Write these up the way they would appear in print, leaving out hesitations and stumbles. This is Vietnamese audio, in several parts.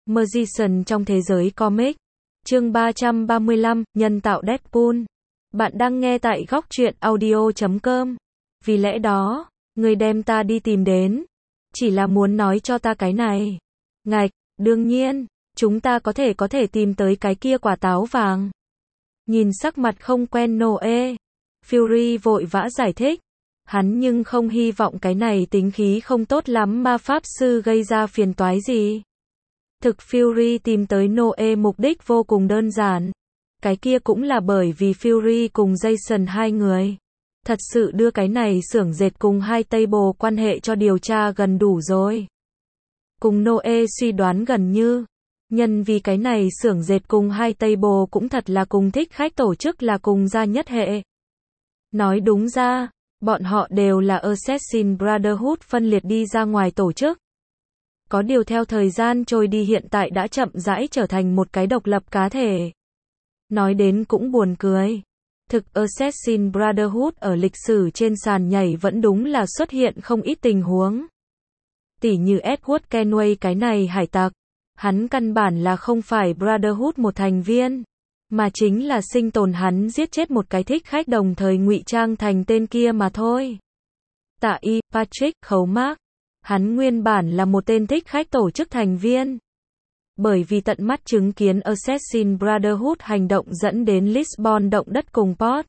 Magician trong thế giới comic. Chương 335, nhân tạo Deadpool. Bạn đang nghe tại góc truyện audio.com. Vì lẽ đó, người đem ta đi tìm đến, chỉ là muốn nói cho ta cái này. Ngạch, đương nhiên, chúng ta có thể tìm tới cái kia quả táo vàng. Nhìn sắc mặt không quen Noe, Fury vội vã giải thích. Hắn nhưng không hy vọng cái này tính khí không tốt lắm ma pháp sư gây ra phiền toái gì. Thực Fury tìm tới Noe mục đích vô cùng đơn giản. Cái kia cũng là bởi vì Fury cùng Jason hai người thật sự đưa cái này xưởng dệt cùng hai table quan hệ cho điều tra gần đủ rồi. Cùng Noe suy đoán gần như, nhân vì cái này xưởng dệt cùng hai table cũng thật là cùng thích khách tổ chức là cùng gia nhất hệ. Nói đúng ra, bọn họ đều là Assassin Brotherhood phân liệt đi ra ngoài tổ chức. Có điều theo thời gian trôi đi hiện tại đã chậm rãi trở thành một cái độc lập cá thể. Nói đến cũng buồn cười. Thực Assassin Brotherhood ở lịch sử trên sàn nhảy vẫn đúng là xuất hiện không ít tình huống. Tỉ như Edward Kenway cái này hải tặc. Hắn căn bản là không phải Brotherhood một thành viên, mà chính là sinh tồn hắn giết chết một cái thích khách đồng thời ngụy trang thành tên kia mà thôi. Tạ Y, Patrick Khấu Mark. Hắn nguyên bản là một tên thích khách tổ chức thành viên. Bởi vì tận mắt chứng kiến Assassin Brotherhood hành động dẫn đến Lisbon động đất cùng Port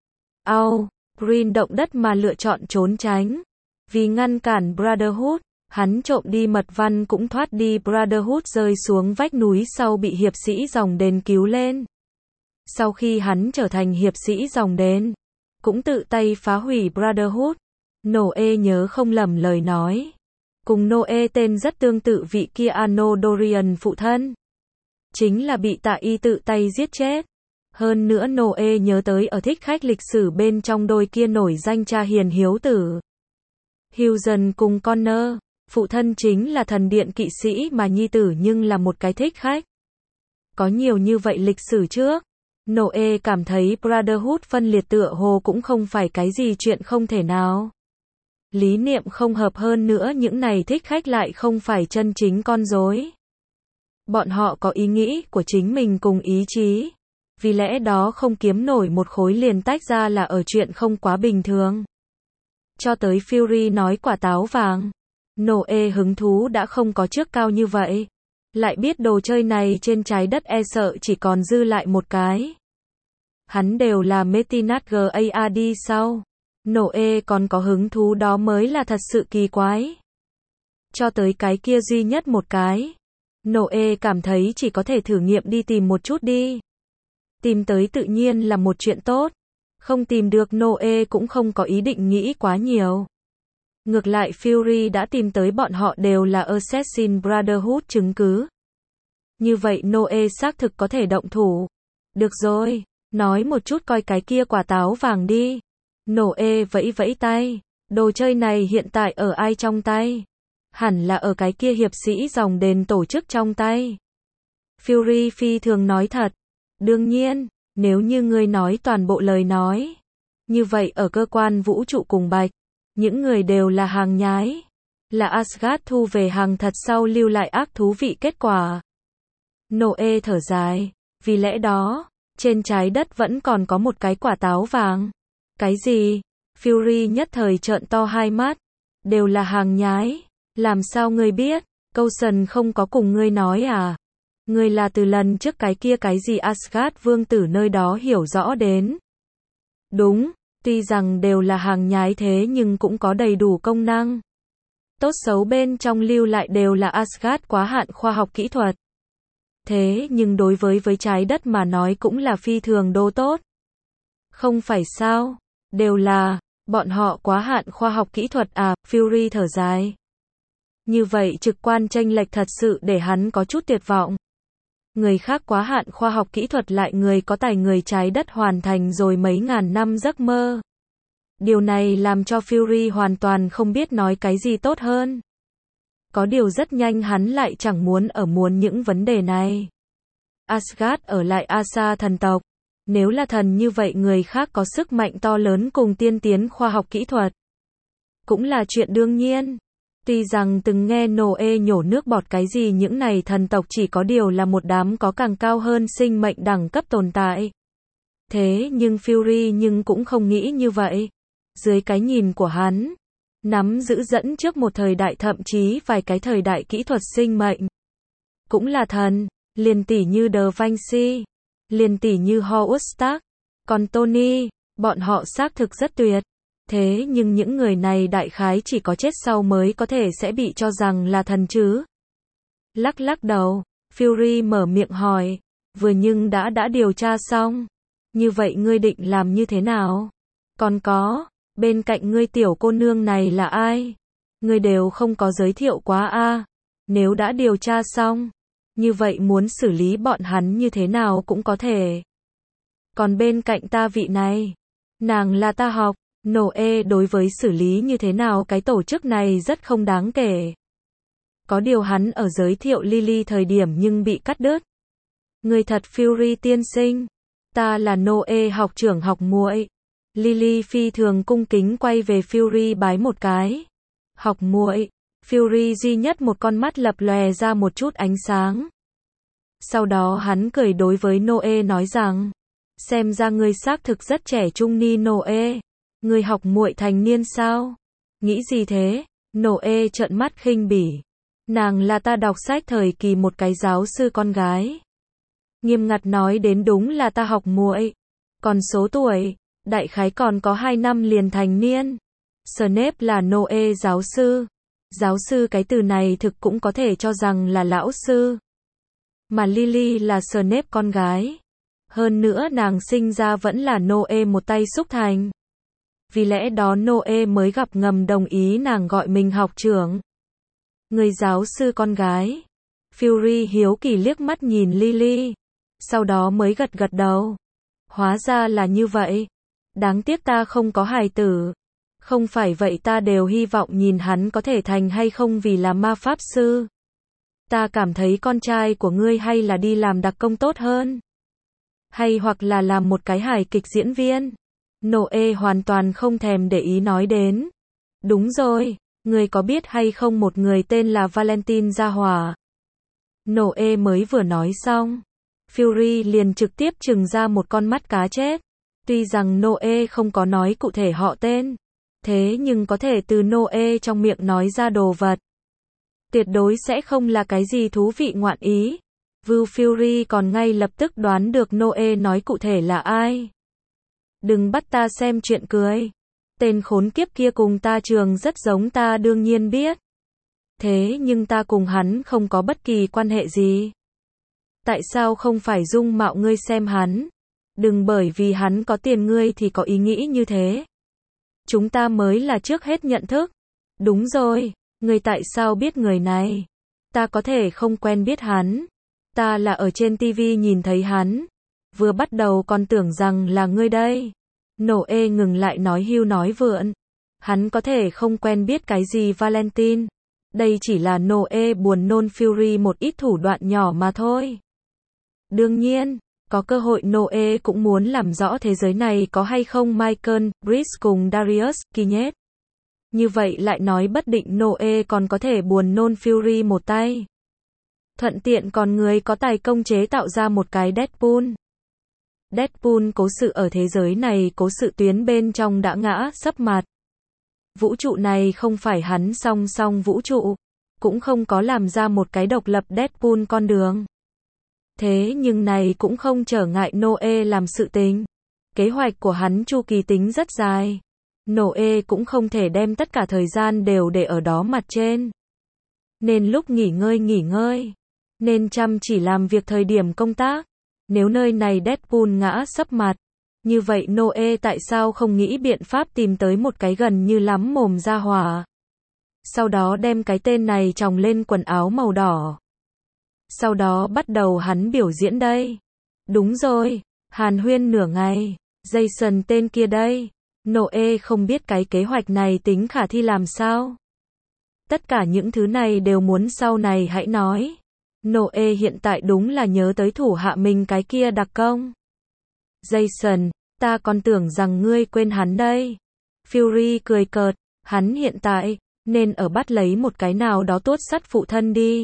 au Prince động đất mà lựa chọn trốn tránh. Vì ngăn cản Brotherhood, hắn trộm đi mật văn cũng thoát đi Brotherhood rơi xuống vách núi sau bị hiệp sĩ dòng đền cứu lên. Sau khi hắn trở thành hiệp sĩ dòng đền, cũng tự tay phá hủy Brotherhood. Noe nhớ không lầm lời nói. Cùng Noe tên rất tương tự vị kia Arno Dorian phụ thân. Chính là bị Tạ Y tự tay giết chết. Hơn nữa Noe nhớ tới ở thích khách lịch sử bên trong đôi kia nổi danh cha hiền hiếu tử. Hughen cùng Connor, phụ thân chính là thần điện kỵ sĩ mà nhi tử nhưng là một cái thích khách. Có nhiều như vậy lịch sử trước. Noe cảm thấy Brotherhood phân liệt tựa hồ cũng không phải cái gì chuyện không thể nào. Lý niệm không hợp hơn nữa những này thích khách lại không phải chân chính con rối. Bọn họ có ý nghĩ của chính mình cùng ý chí. Vì lẽ đó không kiếm nổi một khối liền tách ra là ở chuyện không quá bình thường. Cho tới Fury nói quả táo vàng. Noe hứng thú đã không có trước cao như vậy. Lại biết đồ chơi này trên trái đất e sợ chỉ còn dư lại một cái. Hắn đều là Metinat GAD sau. Noe còn có hứng thú đó mới là thật sự kỳ quái. Cho tới cái kia duy nhất một cái. Noe cảm thấy chỉ có thể thử nghiệm đi tìm một chút đi. Tìm tới tự nhiên là một chuyện tốt. Không tìm được Noe cũng không có ý định nghĩ quá nhiều. Ngược lại Fury đã tìm tới bọn họ đều là Assassin Brotherhood chứng cứ. Như vậy Noe xác thực có thể động thủ. Được rồi, nói một chút coi cái kia quả táo vàng đi. Noe vẫy vẫy tay. Đồ chơi này hiện tại ở ai trong tay? Hẳn là ở cái kia hiệp sĩ dòng đền tổ chức trong tay. Fury phi thường nói thật. Đương nhiên, nếu như ngươi nói toàn bộ lời nói. Như vậy ở cơ quan vũ trụ cùng Bạch, những người đều là hàng nhái. Là Asgard thu về hàng thật sau lưu lại ác thú vị kết quả. Noe thở dài. Vì lẽ đó, trên trái đất vẫn còn có một cái quả táo vàng. Cái gì? Fury nhất thời trợn to hai mắt. Đều là hàng nhái. Làm sao ngươi biết? Coulson không có cùng ngươi nói à? Ngươi là từ lần trước cái kia cái gì Asgard vương tử nơi đó hiểu rõ đến. Đúng, tuy rằng đều là hàng nhái thế nhưng cũng có đầy đủ công năng. Tốt xấu bên trong lưu lại đều là Asgard quá hạn khoa học kỹ thuật. Thế nhưng đối với trái đất mà nói cũng là phi thường đô tốt. Không phải sao? Đều là, bọn họ quá hạn khoa học kỹ thuật à, Fury thở dài. Như vậy trực quan chênh lệch thật sự để hắn có chút tuyệt vọng. Người khác quá hạn khoa học kỹ thuật lại người có tài người trái đất hoàn thành rồi mấy ngàn năm giấc mơ. Điều này làm cho Fury hoàn toàn không biết nói cái gì tốt hơn. Có điều rất nhanh hắn lại chẳng muốn những vấn đề này. Asgard ở lại Asa thần tộc. Nếu là thần như vậy người khác có sức mạnh to lớn cùng tiên tiến khoa học kỹ thuật. Cũng là chuyện đương nhiên. Tuy rằng từng nghe Noe nhổ nước bọt cái gì những này thần tộc chỉ có điều là một đám có càng cao hơn sinh mệnh đẳng cấp tồn tại. Thế nhưng Fury cũng không nghĩ như vậy. Dưới cái nhìn của hắn, nắm giữ dẫn trước một thời đại thậm chí vài cái thời đại kỹ thuật sinh mệnh. Cũng là thần, liền tỷ như Da Vinci, liền tỷ như Howard Stark, còn Tony, bọn họ xác thực rất tuyệt. Thế nhưng những người này đại khái chỉ có chết sau mới có thể sẽ bị cho rằng là thần chứ. Lắc lắc đầu, Fury mở miệng hỏi, vừa nhưng đã điều tra xong. Như vậy ngươi định làm như thế nào? Còn có, bên cạnh ngươi tiểu cô nương này là ai? Ngươi đều không có giới thiệu quá a. Nếu đã điều tra xong, như vậy muốn xử lý bọn hắn như thế nào cũng có thể. Còn bên cạnh ta vị này, nàng là ta học. Noe đối với xử lý như thế nào cái tổ chức này rất không đáng kể. Có điều hắn ở giới thiệu Lily thời điểm nhưng bị cắt đứt. Người thật Fury tiên sinh. Ta là Noe học trưởng học muội. Lily phi thường cung kính quay về Fury bái một cái. Học muội. Fury duy nhất một con mắt lập lòe ra một chút ánh sáng. Sau đó hắn cười đối với Noe nói rằng, xem ra ngươi xác thực rất trẻ trung ni Noe. Ngươi học muội thành niên sao? Nghĩ gì thế? Noe trợn mắt khinh bỉ. Nàng là ta đọc sách thời kỳ một cái giáo sư con gái. Nghiêm ngặt nói đến đúng là ta học muội. Còn số tuổi, đại khái còn có 2 năm liền thành niên. Snape là Noe giáo sư. Giáo sư cái từ này thực cũng có thể cho rằng là lão sư. Mà Lily là Snape con gái. Hơn nữa nàng sinh ra vẫn là Noe một tay xúc thành. Vì lẽ đó Noe mới gặp ngầm đồng ý nàng gọi mình học trưởng. Người giáo sư con gái. Fury hiếu kỳ liếc mắt nhìn Lily. Sau đó mới gật gật đầu. Hóa ra là như vậy. Đáng tiếc ta không có hài tử. Không phải vậy ta đều hy vọng nhìn hắn có thể thành hay không vì là ma pháp sư. Ta cảm thấy con trai của ngươi hay là đi làm đặc công tốt hơn. Hay hoặc là làm một cái hài kịch diễn viên. Noe hoàn toàn không thèm để ý nói đến. Đúng rồi, ngươi có biết hay không một người tên là Valentine gia hỏa. Noe mới vừa nói xong. Fury liền trực tiếp trừng ra một con mắt cá chết. Tuy rằng Noe không có nói cụ thể họ tên. Thế nhưng có thể từ Noe trong miệng nói ra đồ vật. Tuyệt đối sẽ không là cái gì thú vị ngoạn ý. Vu Fury còn ngay lập tức đoán được Noe nói cụ thể là ai. Đừng bắt ta xem chuyện cười. Tên khốn kiếp kia cùng ta trường rất giống ta đương nhiên biết. Thế nhưng ta cùng hắn không có bất kỳ quan hệ gì. Tại sao không phải dung mạo ngươi xem hắn? Đừng bởi vì hắn có tiền ngươi thì có ý nghĩ như thế. Chúng ta mới là trước hết nhận thức. Đúng rồi, ngươi tại sao biết người này? Ta có thể không quen biết hắn. Ta là ở trên TV nhìn thấy hắn. Vừa bắt đầu còn tưởng rằng là ngươi đây. Noe ngừng lại nói hưu nói vượn. Hắn có thể không quen biết cái gì Valentine. Đây chỉ là Noe buồn nôn Fury một ít thủ đoạn nhỏ mà thôi. Đương nhiên, có cơ hội Noe cũng muốn làm rõ thế giới này có hay không Michael, Bridge cùng Darius, Kinyet. Như vậy lại nói bất định Noe còn có thể buồn nôn Fury một tay. Thuận tiện còn người có tài công chế tạo ra một cái Deadpool. Deadpool cố sự ở thế giới này cố sự tuyến bên trong đã ngã sấp mặt. Vũ trụ này không phải hắn song song vũ trụ. Cũng không có làm ra một cái độc lập Deadpool con đường. Thế nhưng này cũng không trở ngại Noe làm sự tình. Kế hoạch của hắn chu kỳ tính rất dài. Noe cũng không thể đem tất cả thời gian đều để ở đó mặt trên. Nên lúc nghỉ ngơi. Nên chăm chỉ làm việc thời điểm công tác. Nếu nơi này Deadpool ngã sấp mặt. Như vậy Noe tại sao không nghĩ biện pháp tìm tới một cái gần như lắm mồm ra hỏa. Sau đó đem cái tên này tròng lên quần áo màu đỏ. Sau đó bắt đầu hắn biểu diễn đây. Đúng rồi, hàn huyên nửa ngày. Jason tên kia đây. Noe không biết cái kế hoạch này tính khả thi làm sao. Tất cả những thứ này đều muốn sau này hãy nói. Noe hiện tại đúng là nhớ tới thủ hạ mình cái kia đặc công. Jason, ta còn tưởng rằng ngươi quên hắn đây. Fury cười cợt, hắn hiện tại nên ở bắt lấy một cái nào đó tuốt sắt phụ thân đi.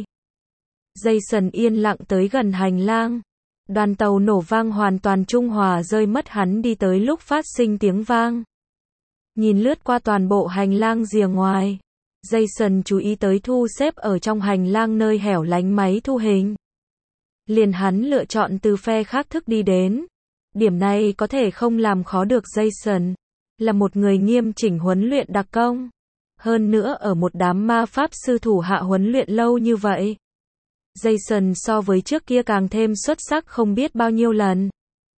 Jason yên lặng tới gần hành lang. Đoàn tàu nổ vang hoàn toàn trung hòa rơi mất, hắn đi tới lúc phát sinh tiếng vang. Nhìn lướt qua toàn bộ hành lang rìa ngoài. Jason chú ý tới thu xếp ở trong hành lang nơi hẻo lánh máy thu hình. Liền hắn lựa chọn từ phe khác thức đi đến. Điểm này có thể không làm khó được Jason. Là một người nghiêm chỉnh huấn luyện đặc công. Hơn nữa ở một đám ma pháp sư thủ hạ huấn luyện lâu như vậy. Jason so với trước kia càng thêm xuất sắc không biết bao nhiêu lần.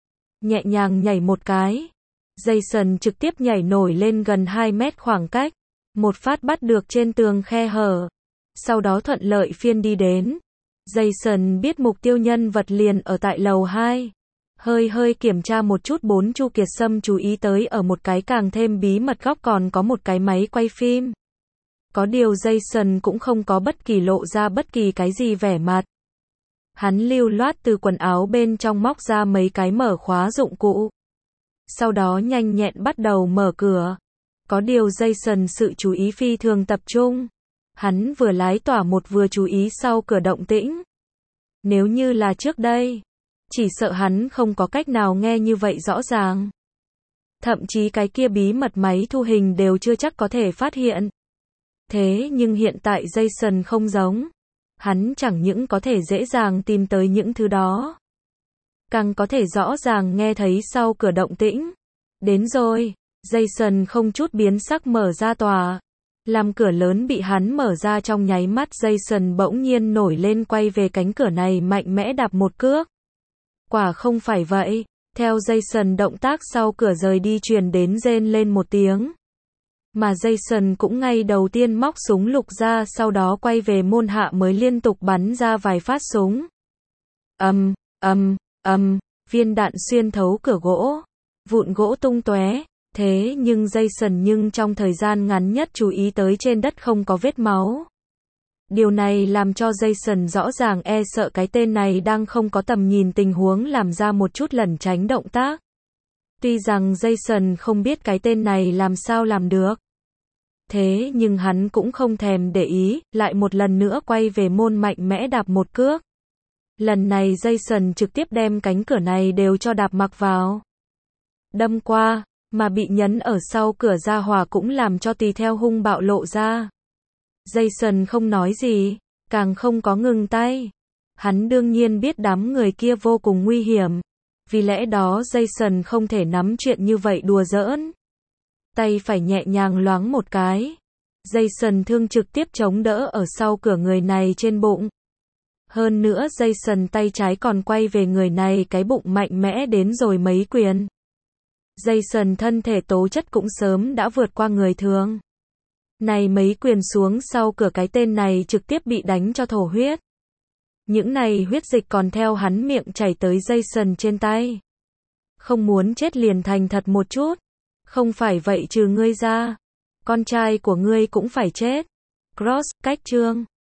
Nhẹ nhàng nhảy một cái. Jason trực tiếp nhảy nổi lên gần 2 mét khoảng cách. Một phát bắt được trên tường khe hở. Sau đó thuận lợi phiên đi đến. Jason biết mục tiêu nhân vật liền ở tại lầu 2. Hơi kiểm tra một chút, Chu Kiệt Sâm chú ý tới ở một cái càng thêm bí mật góc còn có một cái máy quay phim. Có điều Jason cũng không có bất kỳ lộ ra bất kỳ cái gì vẻ mặt. Hắn lưu loát từ quần áo bên trong móc ra mấy cái mở khóa dụng cụ. Sau đó nhanh nhẹn bắt đầu mở cửa. Có điều Jason sự chú ý phi thường tập trung. Hắn vừa lái tỏa một vừa chú ý sau cửa động tĩnh. Nếu như là trước đây, chỉ sợ hắn không có cách nào nghe như vậy rõ ràng. Thậm chí cái kia bí mật máy thu hình đều chưa chắc có thể phát hiện. Thế nhưng hiện tại Jason không giống. Hắn chẳng những có thể dễ dàng tìm tới những thứ đó, càng có thể rõ ràng nghe thấy sau cửa động tĩnh. Đến rồi. Jason không chút biến sắc mở ra tòa. Làm cửa lớn bị hắn mở ra trong nháy mắt, Jason bỗng nhiên nổi lên quay về cánh cửa này mạnh mẽ đạp một cước. Quả không phải vậy. Theo Jason động tác sau cửa rời đi truyền đến rên lên một tiếng. Mà Jason cũng ngay đầu tiên móc súng lục ra, sau đó quay về môn hạ mới liên tục bắn ra vài phát súng. Viên đạn xuyên thấu cửa gỗ. Vụn gỗ tung tóe. Thế nhưng Jason trong thời gian ngắn nhất chú ý tới trên đất không có vết máu. Điều này làm cho Jason rõ ràng e sợ cái tên này đang không có tầm nhìn tình huống làm ra một chút lẩn tránh động tác. Tuy rằng Jason không biết cái tên này làm sao làm được. Thế nhưng hắn cũng không thèm để ý, lại một lần nữa quay về môn mạnh mẽ đạp một cước. Lần này Jason trực tiếp đem cánh cửa này đều cho đạp mặc vào. Đâm qua, mà bị nhấn ở sau cửa ra hỏa cũng làm cho tùy theo hung bạo lộ ra. Jason không nói gì, càng không có ngừng tay. Hắn đương nhiên biết đám người kia vô cùng nguy hiểm. Vì lẽ đó Jason không thể nắm chuyện như vậy đùa giỡn. Tay phải nhẹ nhàng loáng một cái. Jason thương trực tiếp chống đỡ ở sau cửa người này trên bụng. Hơn nữa Jason tay trái còn quay về người này cái bụng mạnh mẽ đến rồi mấy quyền. Jason thân thể tố chất cũng sớm đã vượt qua người thường. Này mấy quyền xuống sau cửa cái tên này trực tiếp bị đánh cho thổ huyết. Những này huyết dịch còn theo hắn miệng chảy tới Jason trên tay. Không muốn chết liền thành thật một chút. Không phải vậy trừ ngươi ra, con trai của ngươi cũng phải chết. Cross, cách chương